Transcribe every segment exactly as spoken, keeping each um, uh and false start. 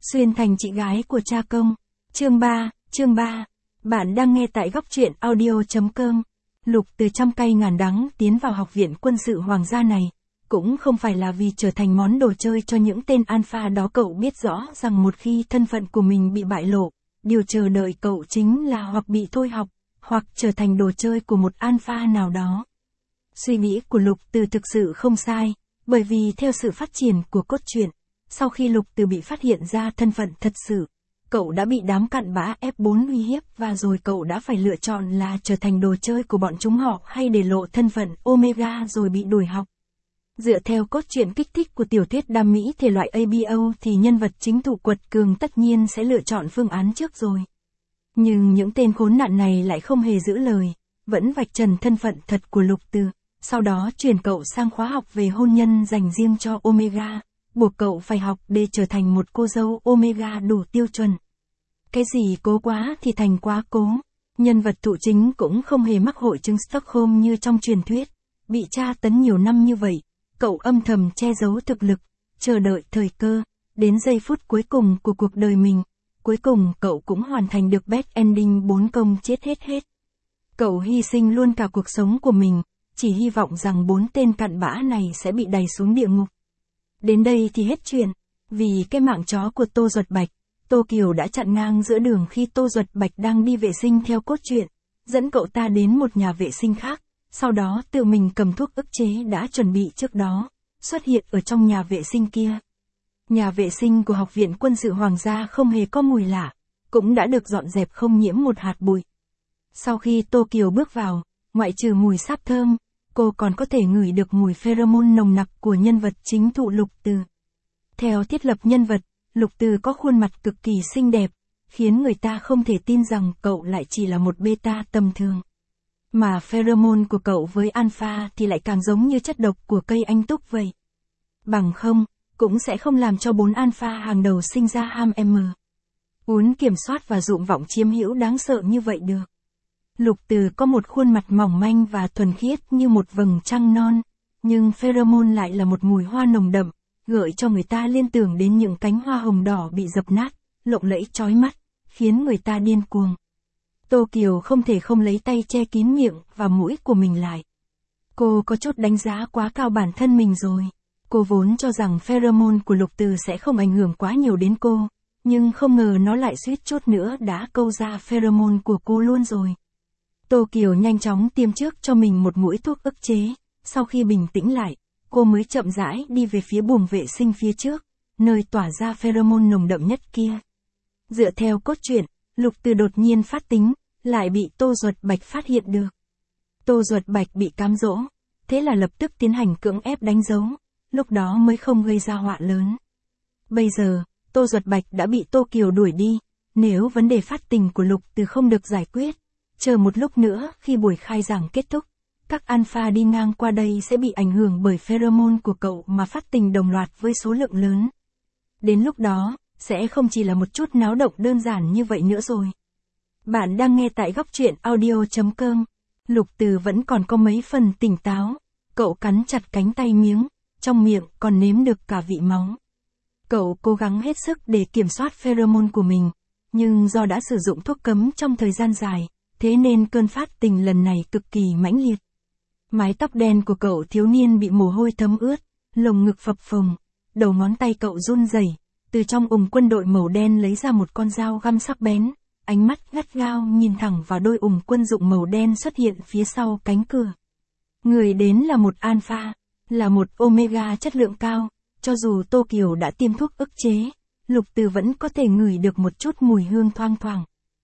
Xuyên thành chị gái của cha công. Chương ba, chương ba. Bạn đang nghe tại góc truyện audio.com. Lục Từ trăm cay ngàn đắng tiến vào học viện quân sự hoàng gia này, cũng không phải là vì trở thành món đồ chơi cho những tên alpha đó. Cậu biết rõ rằng một khi thân phận của mình bị bại lộ, điều chờ đợi cậu chính là hoặc bị thôi học, hoặc trở thành đồ chơi của một alpha nào đó. Suy nghĩ của Lục Từ thực sự không sai, bởi vì theo sự phát triển của cốt truyện, sau khi Lục Từ bị phát hiện ra thân phận thật sự, cậu đã bị đám cặn bã ép bốn uy hiếp và rồi cậu đã phải lựa chọn là trở thành đồ chơi của bọn chúng họ hay để lộ thân phận Omega rồi bị đuổi học. Dựa theo cốt truyện kích thích của tiểu thuyết đam mỹ thể loại a bê o thì nhân vật chính thủ quật cường tất nhiên sẽ lựa chọn phương án trước rồi. Nhưng những tên khốn nạn này lại không hề giữ lời, vẫn vạch trần thân phận thật của Lục Từ, sau đó chuyển cậu sang khóa học về hôn nhân dành riêng cho Omega, buộc cậu phải học để trở thành một cô dâu Omega đủ tiêu chuẩn. Cái gì cố quá thì thành quá cố. Nhân vật thụ chính cũng không hề mắc hội chứng Stockholm như trong truyền thuyết. Bị tra tấn nhiều năm như vậy, cậu âm thầm che giấu thực lực, chờ đợi thời cơ, đến giây phút cuối cùng của cuộc đời mình. Cuối cùng cậu cũng hoàn thành được bad ending bốn công chết hết hết. Cậu hy sinh luôn cả cuộc sống của mình, chỉ hy vọng rằng bốn tên cặn bã này sẽ bị đày xuống địa ngục. Đến đây thì hết chuyện, vì cái mạng chó của Tô Duật Bạch, Tô Kiều đã chặn ngang giữa đường khi Tô Duật Bạch đang đi vệ sinh theo cốt truyện, dẫn cậu ta đến một nhà vệ sinh khác, sau đó tự mình cầm thuốc ức chế đã chuẩn bị trước đó, xuất hiện ở trong nhà vệ sinh kia. Nhà vệ sinh của Học viện Quân sự Hoàng gia không hề có mùi lạ, cũng đã được dọn dẹp không nhiễm một hạt bụi. Sau khi Tô Kiều bước vào, ngoại trừ mùi sáp thơm, cô còn có thể ngửi được mùi pheromone nồng nặc của nhân vật chính thụ Lục Từ. Theo thiết lập nhân vật, Lục Từ có khuôn mặt cực kỳ xinh đẹp, khiến người ta không thể tin rằng cậu lại chỉ là một beta tầm thường. Mà pheromone của cậu với alpha thì lại càng giống như chất độc của cây anh túc vậy. Bằng không, cũng sẽ không làm cho bốn alpha hàng đầu sinh ra ham m. Uốn kiểm soát và dụng vọng chiếm hữu đáng sợ như vậy được. Lục Từ có một khuôn mặt mỏng manh và thuần khiết như một vầng trăng non, nhưng pheromone lại là một mùi hoa nồng đậm, gợi cho người ta liên tưởng đến những cánh hoa hồng đỏ bị dập nát, lộng lẫy chói mắt, khiến người ta điên cuồng. Tô Kiều không thể không lấy tay che kín miệng và mũi của mình lại. Cô có chút đánh giá quá cao bản thân mình rồi. Cô vốn cho rằng pheromone của Lục Từ sẽ không ảnh hưởng quá nhiều đến cô, nhưng không ngờ nó lại suýt chút nữa đã câu ra pheromone của cô luôn rồi. Tô Kiều nhanh chóng tiêm trước cho mình một mũi thuốc ức chế, sau khi bình tĩnh lại, cô mới chậm rãi đi về phía buồng vệ sinh phía trước, nơi tỏa ra pheromone nồng đậm nhất kia. Dựa theo cốt truyện, Lục Từ đột nhiên phát tính, lại bị Tô Duật Bạch phát hiện được. Tô Duật Bạch bị cám dỗ, thế là lập tức tiến hành cưỡng ép đánh dấu, lúc đó mới không gây ra họa lớn. Bây giờ, Tô Duật Bạch đã bị Tô Kiều đuổi đi, nếu vấn đề phát tình của Lục Từ không được giải quyết, chờ một lúc nữa khi buổi khai giảng kết thúc, các alpha đi ngang qua đây sẽ bị ảnh hưởng bởi pheromone của cậu mà phát tình đồng loạt với số lượng lớn. Đến lúc đó, sẽ không chỉ là một chút náo động đơn giản như vậy nữa rồi. Bạn đang nghe tại góc truyện audio.com. Lục Từ vẫn còn có mấy phần tỉnh táo, cậu cắn chặt cánh tay miếng, trong miệng còn nếm được cả vị máu. Cậu cố gắng hết sức để kiểm soát pheromone của mình, nhưng do đã sử dụng thuốc cấm trong thời gian dài, thế nên cơn phát tình lần này cực kỳ mãnh liệt. Mái tóc đen của cậu thiếu niên bị mồ hôi thấm ướt, lồng ngực phập phồng, đầu ngón tay cậu run rẩy, từ trong ủng quân đội màu đen lấy ra một con dao găm sắc bén, ánh mắt gắt gao nhìn thẳng vào đôi ủng quân dụng màu đen xuất hiện phía sau cánh cửa. Người đến là một alpha, là một omega chất lượng cao, cho dù Tô Kiều đã tiêm thuốc ức chế, Lục Từ vẫn có thể ngửi được một chút mùi hương thoang thoảng.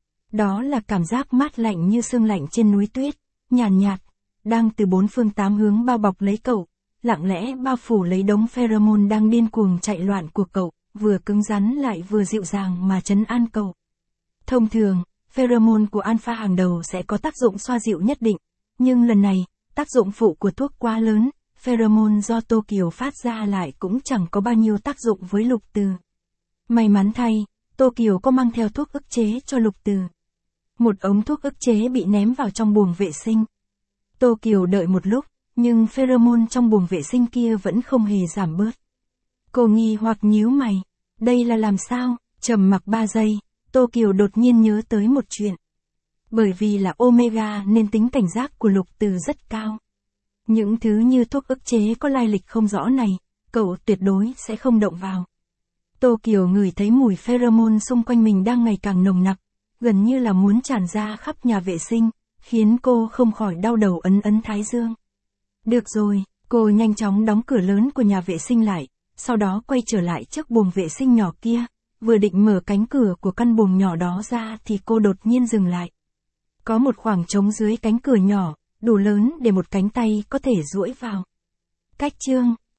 Đó là cảm giác mát lạnh như sương lạnh trên núi tuyết, nhàn nhạt, nhạt, đang từ bốn phương tám hướng bao bọc lấy cậu, lặng lẽ bao phủ lấy đống pheromone đang điên cuồng chạy loạn của cậu, vừa cứng rắn lại vừa dịu dàng mà trấn an cậu. Thông thường, pheromone của alpha hàng đầu sẽ có tác dụng xoa dịu nhất định, nhưng lần này, tác dụng phụ của thuốc quá lớn, pheromone do Tô Kiều phát ra lại cũng chẳng có bao nhiêu tác dụng với Lục Từ. May mắn thay, Tô Kiều có mang theo thuốc ức chế cho Lục Từ. Một ống thuốc ức chế bị ném vào trong buồng vệ sinh. Tô Kiều đợi một lúc, nhưng pheromone trong buồng vệ sinh kia vẫn không hề giảm bớt. Cô nghi hoặc nhíu mày, đây là làm sao? Trầm mặc ba giây, Tô Kiều đột nhiên nhớ tới một chuyện. Bởi vì là Omega nên tính cảnh giác của Lục Từ rất cao. Những thứ như thuốc ức chế có lai lịch không rõ này, cậu tuyệt đối sẽ không động vào. Tô Kiều ngửi thấy mùi pheromone xung quanh mình đang ngày càng nồng nặc, gần như là muốn tràn ra khắp nhà vệ sinh, khiến cô không khỏi đau đầu ấn ấn thái dương. Được rồi, cô nhanh chóng đóng cửa lớn của nhà vệ sinh lại, sau đó quay trở lại trước buồng vệ sinh nhỏ kia, vừa định mở cánh cửa của căn buồng nhỏ đó ra thì cô đột nhiên dừng lại. Có một khoảng trống dưới cánh cửa nhỏ, đủ lớn để một cánh tay có thể duỗi vào. Cách chương